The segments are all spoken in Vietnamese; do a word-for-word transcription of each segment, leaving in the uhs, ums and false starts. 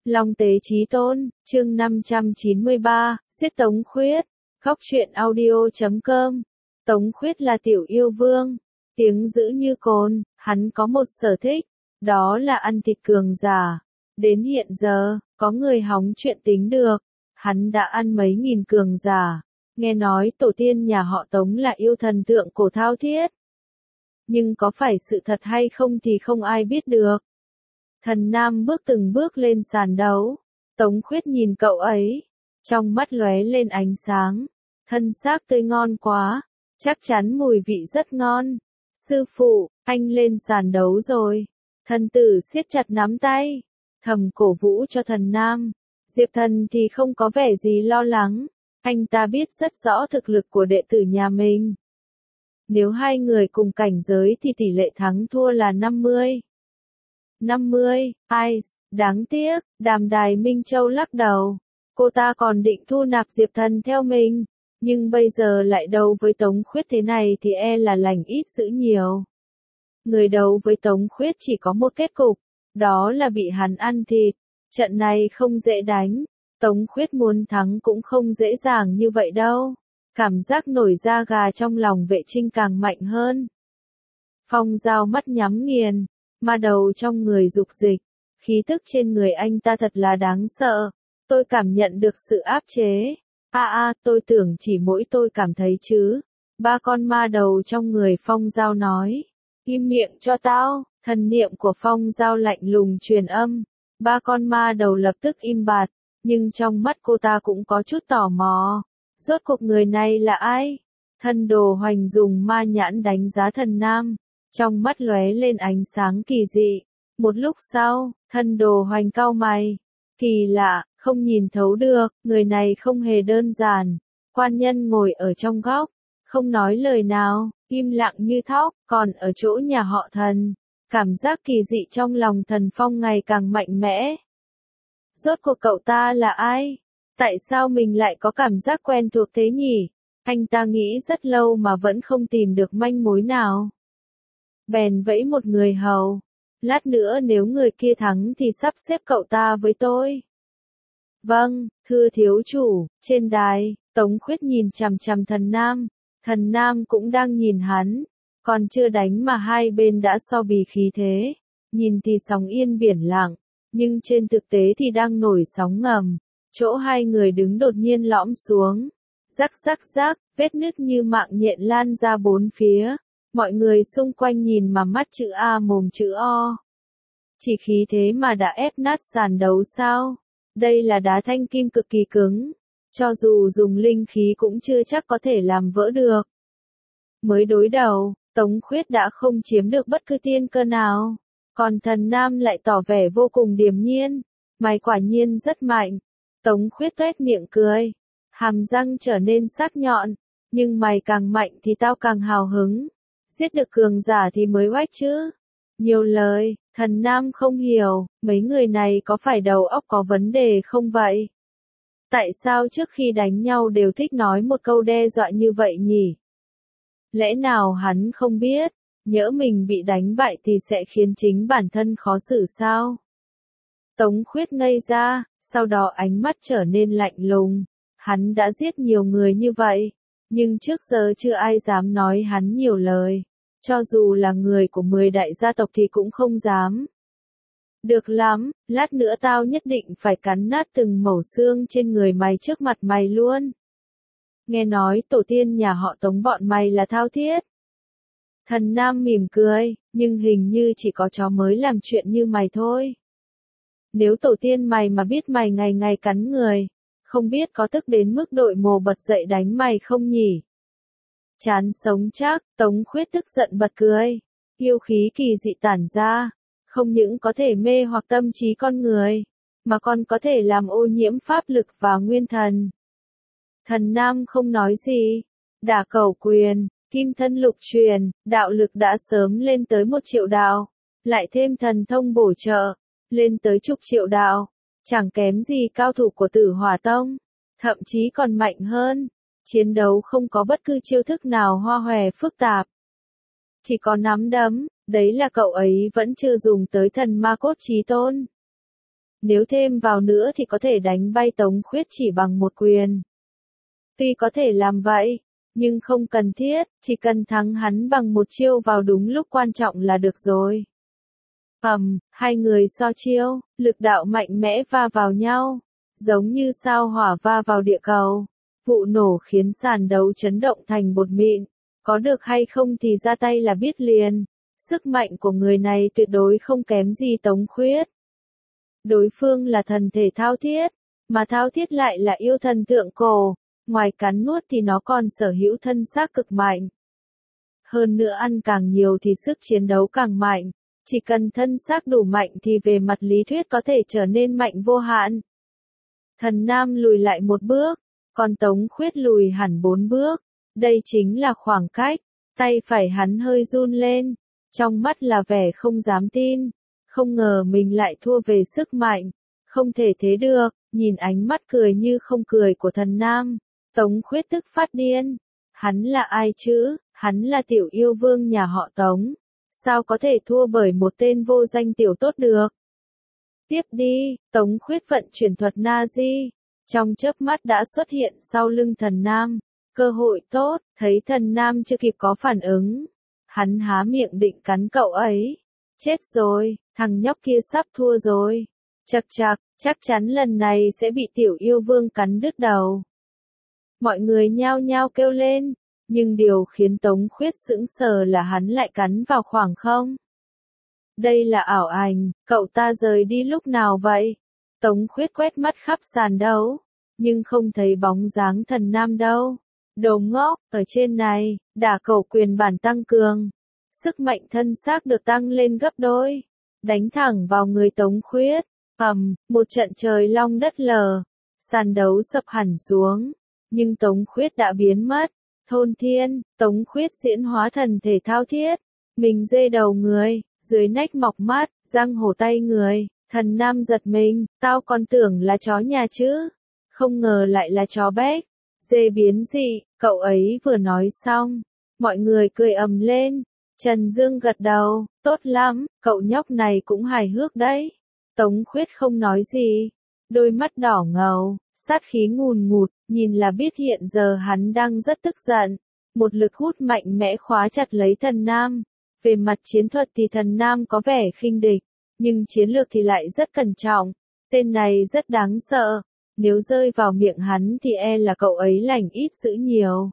Long Tế Chí Tôn, chương năm trăm chín mươi ba, giết Tống Khuyết. Góc truyện audio chấm com. Tống Khuyết là tiểu yêu vương, tiếng dữ như côn, hắn có một sở thích, đó là ăn thịt cường giả. Đến hiện giờ, có người hóng chuyện tính được, hắn đã ăn mấy nghìn cường giả. Nghe nói tổ tiên nhà họ Tống là yêu thần tượng cổ thao thiết. Nhưng có phải sự thật hay không thì không ai biết được. Thần Nam bước từng bước lên sàn đấu. Tống Khuyết nhìn cậu ấy, trong mắt lóe lên ánh sáng. Thân xác tươi ngon quá, chắc chắn mùi vị rất ngon. Sư phụ, anh lên sàn đấu rồi. Thần tử siết chặt nắm tay, thầm cổ vũ cho thần Nam. Diệp Thần thì không có vẻ gì lo lắng. Anh ta biết rất rõ thực lực của đệ tử nhà mình. Nếu hai người cùng cảnh giới thì tỷ lệ thắng thua là năm mươi. năm mươi, ai, đáng tiếc, Đàm Đài Minh Châu lắc đầu. Cô ta còn định thu nạp Diệp Thần theo mình, nhưng bây giờ lại đấu với Tống Khuyết thế này thì e là lành ít dữ nhiều. Người đấu với Tống Khuyết chỉ có một kết cục, đó là bị hắn ăn thịt. Trận này không dễ đánh, Tống Khuyết muốn thắng cũng không dễ dàng như vậy đâu. Cảm giác nổi da gà trong lòng Vệ Trinh càng mạnh hơn. Phong Giao mắt nhắm nghiền, ma đầu trong người dục dịch, khí tức trên người anh ta thật là đáng sợ. Tôi cảm nhận được sự áp chế. A à, a, à, tôi tưởng chỉ mỗi tôi cảm thấy chứ. Ba con ma đầu trong người Phong Giao nói. Im miệng cho tao. Thần niệm của Phong Giao lạnh lùng truyền âm. Ba con ma đầu lập tức im bặt, nhưng trong mắt cô ta cũng có chút tò mò. Rốt cuộc người này là ai? Thần Đồ Hoành dùng ma nhãn đánh giá thần Nam, trong mắt lóe lên ánh sáng kỳ dị. Một lúc sau, Thần Đồ Hoành cau mày. Kỳ lạ, không nhìn thấu được, người này không hề đơn giản. Quan Nhân ngồi ở trong góc, không nói lời nào, im lặng như thóc, còn ở chỗ nhà họ Thần, cảm giác kỳ dị trong lòng Thần Phong ngày càng mạnh mẽ. Rốt cuộc cậu ta là ai? Tại sao mình lại có cảm giác quen thuộc thế nhỉ? Anh ta nghĩ rất lâu mà vẫn không tìm được manh mối nào. Bèn vẫy một người hầu. Lát nữa nếu người kia thắng thì sắp xếp cậu ta với tôi. Vâng, thưa thiếu chủ. Trên đài, Tống Khuyết nhìn chằm chằm thần Nam. Thần Nam cũng đang nhìn hắn. Còn chưa đánh mà hai bên đã so bì khí thế. Nhìn thì sóng yên biển lặng, nhưng trên thực tế thì đang nổi sóng ngầm. Chỗ hai người đứng đột nhiên lõm xuống. Rắc rắc rắc, vết nứt như mạng nhện lan ra bốn phía. Mọi người xung quanh nhìn mà mắt chữ A mồm chữ O. Chỉ khí thế mà đã ép nát sàn đấu sao? Đây là đá thanh kim cực kỳ cứng. Cho dù dùng linh khí cũng chưa chắc có thể làm vỡ được. Mới đối đầu, Tống Khuyết đã không chiếm được bất cứ tiên cơ nào. Còn thần Nam lại tỏ vẻ vô cùng điềm nhiên. Mày quả nhiên rất mạnh. Tống Khuyết tuét miệng cười. Hàm răng trở nên sắc nhọn. Nhưng mày càng mạnh thì tao càng hào hứng. Giết được cường giả thì mới oách chứ. Nhiều lời, thần Nam không hiểu, mấy người này có phải đầu óc có vấn đề không vậy? Tại sao trước khi đánh nhau đều thích nói một câu đe dọa như vậy nhỉ? Lẽ nào hắn không biết, nhỡ mình bị đánh bại thì sẽ khiến chính bản thân khó xử sao? Tống Khuyết ngây ra, sau đó ánh mắt trở nên lạnh lùng. Hắn đã giết nhiều người như vậy, nhưng trước giờ chưa ai dám nói hắn nhiều lời. Cho dù là người của mười đại gia tộc thì cũng không dám. Được lắm, lát nữa tao nhất định phải cắn nát từng mẩu xương trên người mày trước mặt mày luôn. Nghe nói tổ tiên nhà họ Tống bọn mày là thao thiết. Thần Nam mỉm cười, nhưng hình như chỉ có chó mới làm chuyện như mày thôi. Nếu tổ tiên mày mà biết mày ngày ngày cắn người, không biết có tức đến mức đội mồ bật dậy đánh mày không nhỉ? Chán sống chắc, Tống Khuyết tức giận bật cười. Yêu khí kỳ dị tản ra, không những có thể mê hoặc tâm trí con người, mà còn có thể làm ô nhiễm pháp lực và nguyên thần. Thần Nam không nói gì. Đả Cẩu Quyền, Kim Thân Lục Truyền, đạo lực đã sớm lên tới một triệu đạo. Lại thêm thần thông bổ trợ, lên tới chục triệu đạo. Chẳng kém gì cao thủ của Tử Hỏa Tông. Thậm chí còn mạnh hơn. Chiến đấu không có bất cứ chiêu thức nào hoa hòe phức tạp. Chỉ có nắm đấm, đấy là cậu ấy vẫn chưa dùng tới thần ma cốt chí tôn. Nếu thêm vào nữa thì có thể đánh bay Tống Khuyết chỉ bằng một quyền. Tuy có thể làm vậy, nhưng không cần thiết, chỉ cần thắng hắn bằng một chiêu vào đúng lúc quan trọng là được rồi. Ầm, hai người so chiêu, lực đạo mạnh mẽ va vào nhau, giống như sao hỏa va vào địa cầu. Vụ nổ khiến sàn đấu chấn động thành bột mịn, có được hay không thì ra tay là biết liền. Sức mạnh của người này tuyệt đối không kém gì Tống Khuyết. Đối phương là thần thể Thao Thiết, mà Thao Thiết lại là yêu thần thượng cổ, ngoài cắn nuốt thì nó còn sở hữu thân xác cực mạnh. Hơn nữa ăn càng nhiều thì sức chiến đấu càng mạnh, chỉ cần thân xác đủ mạnh thì về mặt lý thuyết có thể trở nên mạnh vô hạn. Thần Nam lùi lại một bước, còn Tống Khuyết lùi hẳn bốn bước, đây chính là khoảng cách, tay phải hắn hơi run lên, trong mắt là vẻ không dám tin, không ngờ mình lại thua về sức mạnh, không thể thế được, nhìn ánh mắt cười như không cười của thần Nam, Tống Khuyết tức phát điên, hắn là ai chứ, hắn là tiểu yêu vương nhà họ Tống, sao có thể thua bởi một tên vô danh tiểu tốt được. Tiếp đi, Tống Khuyết vận chuyển thuật Na-di, trong chớp mắt đã xuất hiện sau lưng thần Nam, cơ hội tốt, thấy thần Nam chưa kịp có phản ứng. Hắn há miệng định cắn cậu ấy. Chết rồi, thằng nhóc kia sắp thua rồi. Chậc chậc, chắc chắn lần này sẽ bị tiểu yêu vương cắn đứt đầu. Mọi người nhao nhao kêu lên, nhưng điều khiến Tống Khuyết sững sờ là hắn lại cắn vào khoảng không. Đây là ảo ảnh, cậu ta rời đi lúc nào vậy? Tống Khuyết quét mắt khắp sàn đấu, nhưng không thấy bóng dáng thần Nam đâu. Đồ ngốc, ở trên này, đả cầu quyền bản tăng cường. Sức mạnh thân xác được tăng lên gấp đôi. Đánh thẳng vào người Tống Khuyết. Ầm, một trận trời long đất lở. Sàn đấu sập hẳn xuống. Nhưng Tống Khuyết đã biến mất. Thôn thiên, Tống Khuyết diễn hóa thần thể Thao Thiết. Mình dê đầu người, dưới nách mọc mắt, răng hổ tay người. Thần Nam giật mình, tao còn tưởng là chó nhà chứ. Không ngờ lại là chó béc. Dê biến dị, cậu ấy vừa nói xong. Mọi người cười ầm lên. Trần Dương gật đầu, tốt lắm, cậu nhóc này cũng hài hước đấy. Tống Khuyết không nói gì. Đôi mắt đỏ ngầu, sát khí ngùn ngụt, nhìn là biết hiện giờ hắn đang rất tức giận. Một lực hút mạnh mẽ khóa chặt lấy thần Nam. Về mặt chiến thuật thì thần Nam có vẻ khinh địch, nhưng chiến lược thì lại rất cẩn trọng. Tên này rất đáng sợ. Nếu rơi vào miệng hắn thì e là cậu ấy lành ít dữ nhiều.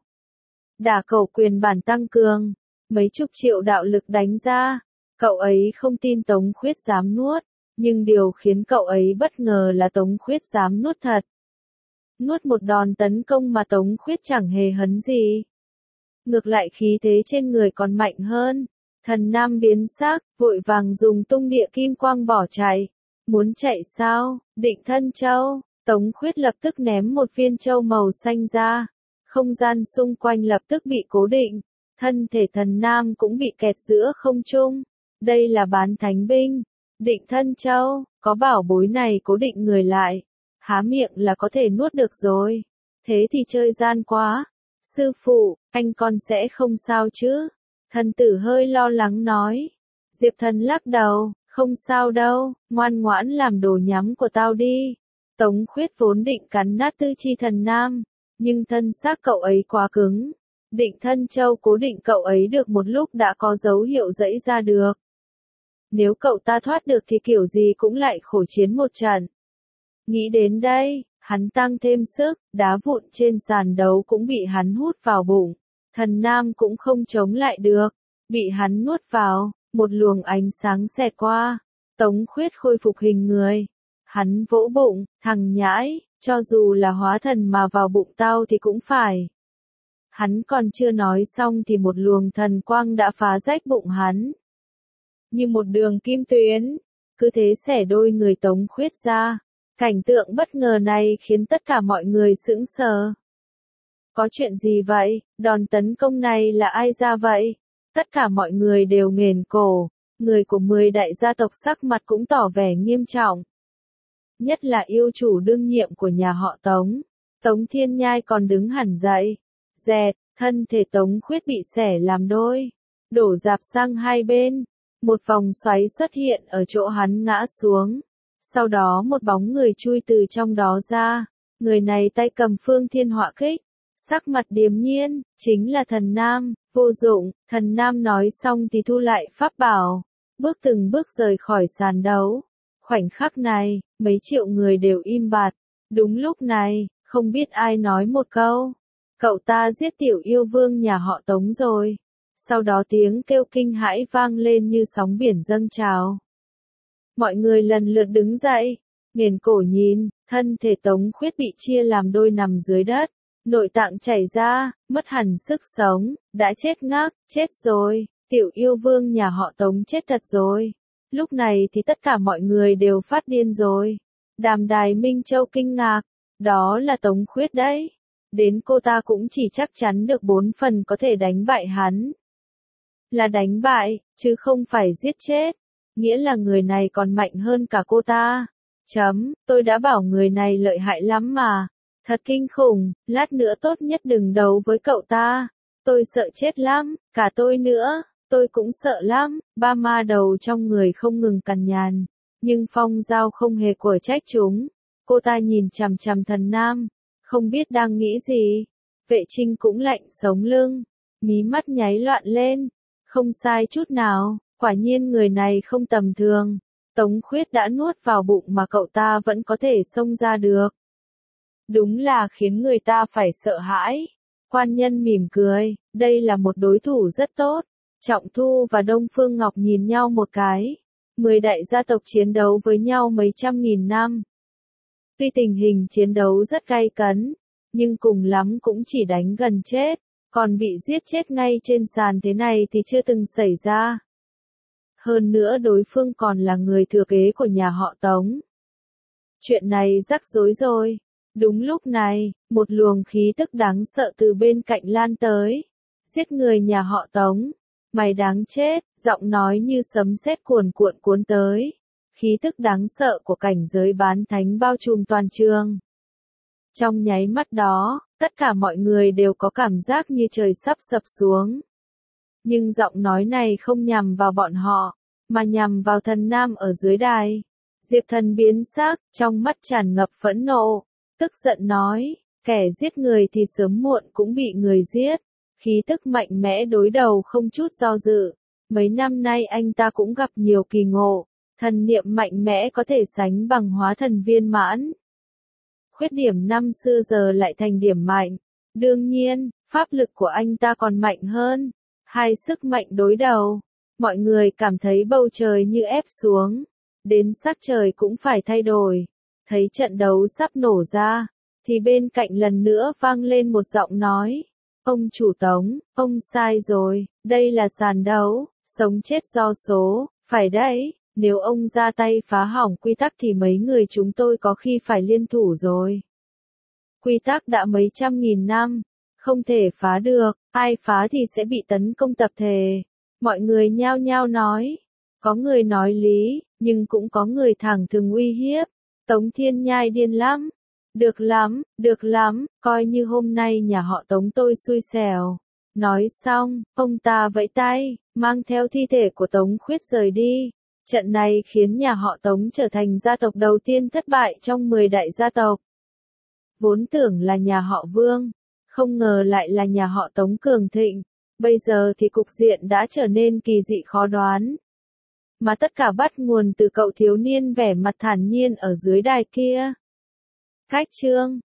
Đả cầu quyền bản tăng cường, mấy chục triệu đạo lực đánh ra. Cậu ấy không tin Tống Khuyết dám nuốt, nhưng điều khiến cậu ấy bất ngờ là Tống Khuyết dám nuốt thật. Nuốt một đòn tấn công mà Tống Khuyết chẳng hề hấn gì. Ngược lại khí thế trên người còn mạnh hơn. Thần Nam biến sắc, vội vàng dùng tung địa kim quang bỏ chạy. Muốn chạy sao, định thân châu. Tống Khuyết lập tức ném một viên châu màu xanh ra. Không gian xung quanh lập tức bị cố định. Thân thể thần Nam cũng bị kẹt giữa không trung. Đây là bán thánh binh. Định thân châu, có bảo bối này cố định người lại. Há miệng là có thể nuốt được rồi. Thế thì chơi gian quá. Sư phụ, anh con sẽ không sao chứ? Thần tử hơi lo lắng nói. Diệp Thần lắc đầu, không sao đâu, ngoan ngoãn làm đồ nhắm của tao đi. Tống Khuyết vốn định cắn nát tư chi thần Nam, nhưng thân xác cậu ấy quá cứng. Định thân châu cố định cậu ấy được một lúc đã có dấu hiệu giãy ra được. Nếu cậu ta thoát được thì kiểu gì cũng lại khổ chiến một trận. Nghĩ đến đây, hắn tăng thêm sức, đá vụn trên sàn đấu cũng bị hắn hút vào bụng. Thần Nam cũng không chống lại được, bị hắn nuốt vào, một luồng ánh sáng xẹt qua. Tống Khuyết khôi phục hình người. Hắn vỗ bụng, thằng nhãi, cho dù là hóa thần mà vào bụng tao thì cũng phải. Hắn còn chưa nói xong thì một luồng thần quang đã phá rách bụng hắn. Như một đường kim tuyến, cứ thế xẻ đôi người Tống Khuyết ra. Cảnh tượng bất ngờ này khiến tất cả mọi người sững sờ. Có chuyện gì vậy? Đòn tấn công này là ai ra vậy? Tất cả mọi người đều nghển cổ. Người của mười đại gia tộc sắc mặt cũng tỏ vẻ nghiêm trọng. Nhất là yêu chủ đương nhiệm của nhà họ Tống. Tống Thiên Nhai còn đứng hẳn dậy. Dẹt, thân thể Tống Khuyết bị xẻ làm đôi. Đổ rạp sang hai bên. Một vòng xoáy xuất hiện ở chỗ hắn ngã xuống. Sau đó một bóng người chui từ trong đó ra, người này tay cầm phương thiên họa kích, sắc mặt điềm nhiên, chính là thần nam, vô dụng, thần nam nói xong thì thu lại pháp bảo, bước từng bước rời khỏi sàn đấu. Khoảnh khắc này, mấy triệu người đều im bặt, đúng lúc này, không biết ai nói một câu, cậu ta giết tiểu yêu vương nhà họ Tống rồi. Sau đó tiếng kêu kinh hãi vang lên như sóng biển dâng trào. Mọi người lần lượt đứng dậy, nghiền cổ nhìn, thân thể Tống Khuyết bị chia làm đôi nằm dưới đất, nội tạng chảy ra, mất hẳn sức sống, đã chết ngắc, chết rồi, tiểu yêu vương nhà họ Tống chết thật rồi. Lúc này thì tất cả mọi người đều phát điên rồi. Đàm Đài Minh Châu kinh ngạc, đó là Tống Khuyết đấy. Đến cô ta cũng chỉ chắc chắn được bốn phần có thể đánh bại hắn. Là đánh bại, chứ không phải giết chết. Nghĩa là người này còn mạnh hơn cả cô ta. Chấm, tôi đã bảo người này lợi hại lắm mà. Thật kinh khủng, lát nữa tốt nhất đừng đấu với cậu ta. Tôi sợ chết lắm, cả tôi nữa, tôi cũng sợ lắm. Ba ma đầu trong người không ngừng cằn nhằn, nhưng Phong Giao không hề của trách chúng. Cô ta nhìn chằm chằm thần nam, không biết đang nghĩ gì. Vệ Trinh cũng lạnh sống lưng, mí mắt nháy loạn lên. Không sai chút nào, quả nhiên người này không tầm thường. Tống Khuyết đã nuốt vào bụng mà cậu ta vẫn có thể xông ra được. Đúng là khiến người ta phải sợ hãi. Quan Nhân mỉm cười, đây là một đối thủ rất tốt. Trọng Thu và Đông Phương Ngọc nhìn nhau một cái. Mười đại gia tộc chiến đấu với nhau mấy trăm nghìn năm. Tuy tình hình chiến đấu rất gay cấn, nhưng cùng lắm cũng chỉ đánh gần chết, còn bị giết chết ngay trên sàn thế này thì chưa từng xảy ra. Hơn nữa đối phương còn là người thừa kế của nhà họ Tống. Chuyện này rắc rối rồi. Đúng lúc này, một luồng khí tức đáng sợ từ bên cạnh lan tới. Giết người nhà họ Tống. Mày đáng chết, giọng nói như sấm sét cuồn cuộn cuốn tới. Khí tức đáng sợ của cảnh giới bán thánh bao trùm toàn trường. Trong nháy mắt đó, tất cả mọi người đều có cảm giác như trời sắp sập xuống. Nhưng giọng nói này không nhằm vào bọn họ, mà nhằm vào thần nam ở dưới đài. Diệp Thần biến sắc, trong mắt tràn ngập phẫn nộ, tức giận nói, kẻ giết người thì sớm muộn cũng bị người giết. Khí tức mạnh mẽ đối đầu không chút do dự. Mấy năm nay anh ta cũng gặp nhiều kỳ ngộ, thần niệm mạnh mẽ có thể sánh bằng hóa thần viên mãn. Khuyết điểm năm xưa giờ lại thành điểm mạnh. Đương nhiên, pháp lực của anh ta còn mạnh hơn. Hai sức mạnh đối đầu. Mọi người cảm thấy bầu trời như ép xuống. Đến sắc trời cũng phải thay đổi. Thấy trận đấu sắp nổ ra, thì bên cạnh lần nữa vang lên một giọng nói. Ông chủ Tống, ông sai rồi, đây là sàn đấu, sống chết do số, phải đấy. Nếu ông ra tay phá hỏng quy tắc thì mấy người chúng tôi có khi phải liên thủ rồi. Quy tắc đã mấy trăm nghìn năm, không thể phá được, ai phá thì sẽ bị tấn công tập thể. Mọi người nhao nhao nói, có người nói lý, nhưng cũng có người thẳng thừng uy hiếp. Tống Thiên Nhai điên lắm. Được lắm, được lắm, coi như hôm nay nhà họ Tống tôi xui xẻo. Nói xong, ông ta vẫy tay, mang theo thi thể của Tống Khuyết rời đi. Trận này khiến nhà họ Tống trở thành gia tộc đầu tiên thất bại trong mười đại gia tộc. Vốn tưởng là nhà họ Vương, không ngờ lại là nhà họ Tống cường thịnh. Bây giờ thì cục diện đã trở nên kỳ dị khó đoán. Mà tất cả bắt nguồn từ cậu thiếu niên vẻ mặt thản nhiên ở dưới đài kia. Cách chương